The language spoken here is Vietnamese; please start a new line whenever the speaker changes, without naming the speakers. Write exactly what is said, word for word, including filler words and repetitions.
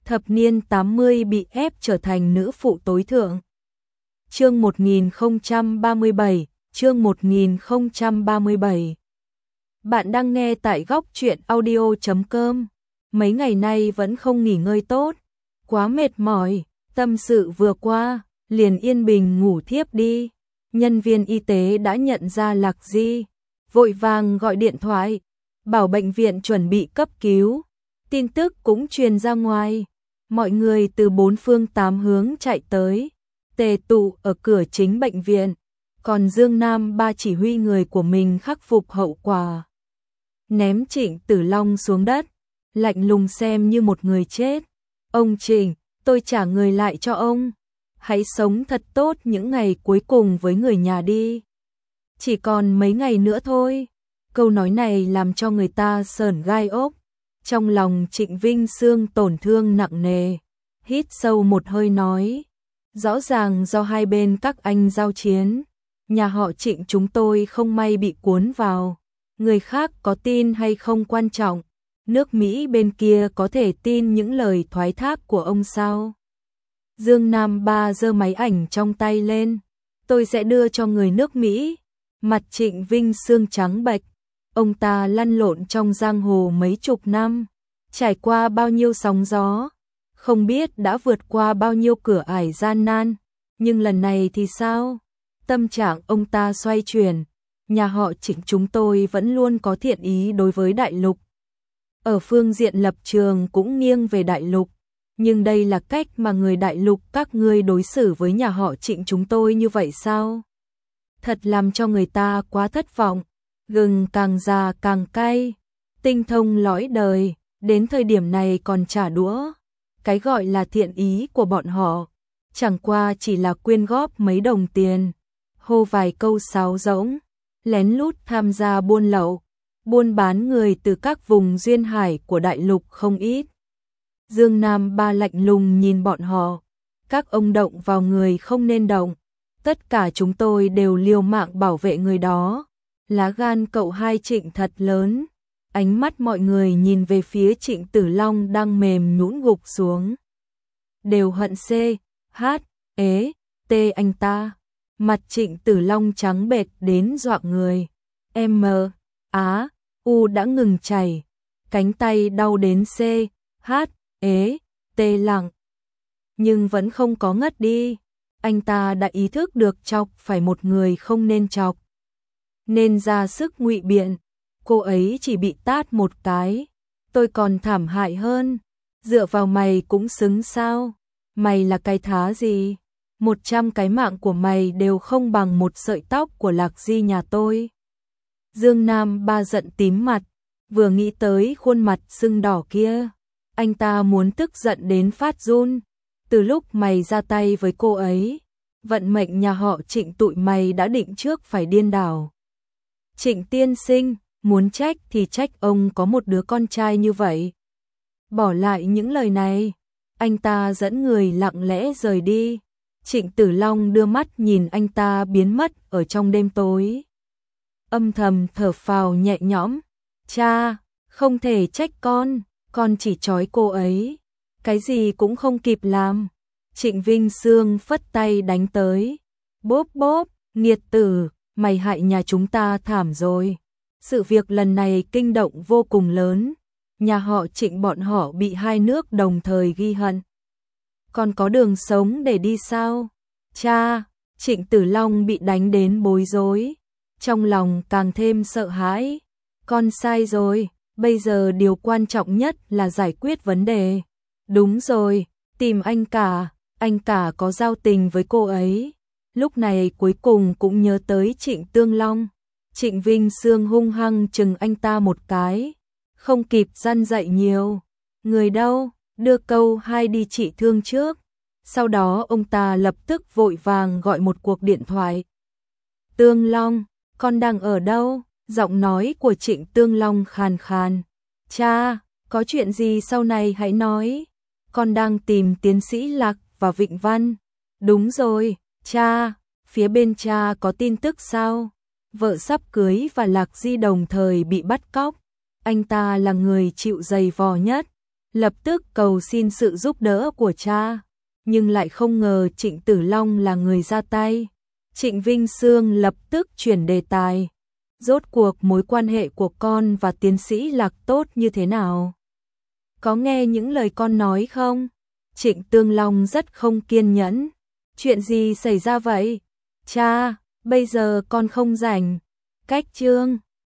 thập niên tám mươi bị ép trở thành nữ phụ tối thượng. Chương một nghìn không trăm ba mươi bảy, chương một nghìn không trăm ba mươi bảy. Bạn đang nghe tại góc truyện audio chấm com. Mấy ngày nay vẫn không nghỉ ngơi tốt, quá mệt mỏi, tâm sự vừa qua, liền yên bình ngủ thiếp đi. Nhân viên y tế đã nhận ra Lạc Di, vội vàng gọi điện thoại, bảo bệnh viện chuẩn bị cấp cứu. Tin tức cũng truyền ra ngoài, mọi người từ bốn phương tám hướng chạy tới, tề tụ ở cửa chính bệnh viện, còn Dương Nam Ba chỉ huy người của mình khắc phục hậu quả. Ném Trịnh Tử Long xuống đất, lạnh lùng xem như một người chết. Ông Trịnh, tôi trả người lại cho ông. Hãy sống thật tốt những ngày cuối cùng với người nhà đi. Chỉ còn mấy ngày nữa thôi. Câu nói này làm cho người ta sởn gai ốc. Trong lòng Trịnh Vinh Sương tổn thương nặng nề. Hít sâu một hơi nói. Rõ ràng do hai bên các anh giao chiến. Nhà họ Trịnh chúng tôi không may bị cuốn vào. Người khác có tin hay không quan trọng. Nước Mỹ bên kia có thể tin những lời thoái thác của ông sao? Dương Nam Ba giơ máy ảnh trong tay lên. Tôi sẽ đưa cho người nước Mỹ. Mặt Trịnh Vinh Sương trắng bệch. Ông ta lăn lộn trong giang hồ mấy chục năm. Trải qua bao nhiêu sóng gió. Không biết đã vượt qua bao nhiêu cửa ải gian nan. Nhưng lần này thì sao? Tâm trạng ông ta xoay chuyển. Nhà họ Trịnh chúng tôi vẫn luôn có thiện ý đối với đại lục. Ở phương diện lập trường cũng nghiêng về đại lục. Nhưng đây là cách mà người đại lục các ngươi đối xử với nhà họ Trịnh chúng tôi như vậy sao? Thật làm cho người ta quá thất vọng. Gừng càng già càng cay. Tinh thông lõi đời, đến thời điểm này còn trả đũa. Cái gọi là thiện ý của bọn họ, chẳng qua chỉ là quyên góp mấy đồng tiền, hô vài câu sáo rỗng, lén lút tham gia buôn lậu, buôn bán người từ các vùng duyên hải của đại lục không ít. Dương Nam Ba lạnh lùng nhìn bọn họ, các ông động vào người không nên động, tất cả chúng tôi đều liều mạng bảo vệ người đó. Lá gan cậu hai Trịnh thật lớn. Ánh mắt mọi người nhìn về phía Trịnh Tử Long đang mềm nhũn gục xuống. Đều hận C, H, ế, T anh ta. Mặt Trịnh Tử Long trắng bệch đến dọa người. M, Á, U đã ngừng chảy. Cánh tay đau đến C, H, ế, T lặng. Nhưng vẫn không có ngất đi. Anh ta đã ý thức được chọc phải một người không nên chọc. Nên ra sức ngụy biện. Cô ấy chỉ bị tát một cái. Tôi còn thảm hại hơn. Dựa vào mày cũng xứng sao? Mày là cái thá gì? Một trăm cái mạng của mày đều không bằng một sợi tóc của Lạc Di nhà tôi. Dương Nam Ba giận tím mặt. Vừa nghĩ tới khuôn mặt sưng đỏ kia, anh ta muốn tức giận đến phát run. Từ lúc mày ra tay với cô ấy, vận mệnh nhà họ Trịnh tụi mày đã định trước phải điên đảo. Trịnh tiên sinh, muốn trách thì trách ông có một đứa con trai như vậy. Bỏ lại những lời này, anh ta dẫn người lặng lẽ rời đi. Trịnh Tử Long đưa mắt nhìn anh ta biến mất ở trong đêm tối. Âm thầm thở phào nhẹ nhõm. Cha, không thể trách con, con chỉ trói cô ấy. Cái gì cũng không kịp làm. Trịnh Vinh Sương phất tay đánh tới. Bốp bốp, nghiệt tử, mày hại nhà chúng ta thảm rồi. Sự việc lần này kinh động vô cùng lớn. Nhà họ Trịnh bọn họ bị hai nước đồng thời ghi hận. Còn có đường sống để đi sao? Cha, Trịnh Tử Long bị đánh đến bối rối. Trong lòng càng thêm sợ hãi. Con sai rồi, bây giờ điều quan trọng nhất là giải quyết vấn đề. Đúng rồi, tìm anh cả, anh cả có giao tình với cô ấy. Lúc này cuối cùng cũng nhớ tới Trịnh Tương Long. Trịnh Vinh Sương hung hăng chừng anh ta một cái. Không kịp răn dạy nhiều. Người đâu, đưa câu hai đi trị thương trước. Sau đó ông ta lập tức vội vàng gọi một cuộc điện thoại. Tương Long, con đang ở đâu? Giọng nói của Trịnh Tương Long khàn khàn. Cha, có chuyện gì sau này hãy nói. Con đang tìm tiến sĩ Lạc và Vịnh Văn. Đúng rồi, cha, phía bên cha có tin tức sao? Vợ sắp cưới và Lạc Di đồng thời bị bắt cóc. Anh ta là người chịu giày vò nhất. lập tức cầu xin sự giúp đỡ của cha, nhưng lại không ngờ Trịnh Tử Long là người ra tay. Trịnh Vinh Sương lập tức chuyển đề tài. Rốt cuộc mối quan hệ của con và tiến sĩ Lạc tốt như thế nào? Có nghe những lời con nói không? Trịnh Tương Long rất không kiên nhẫn. Chuyện gì xảy ra vậy? Cha, bây giờ con không rảnh. Cách chương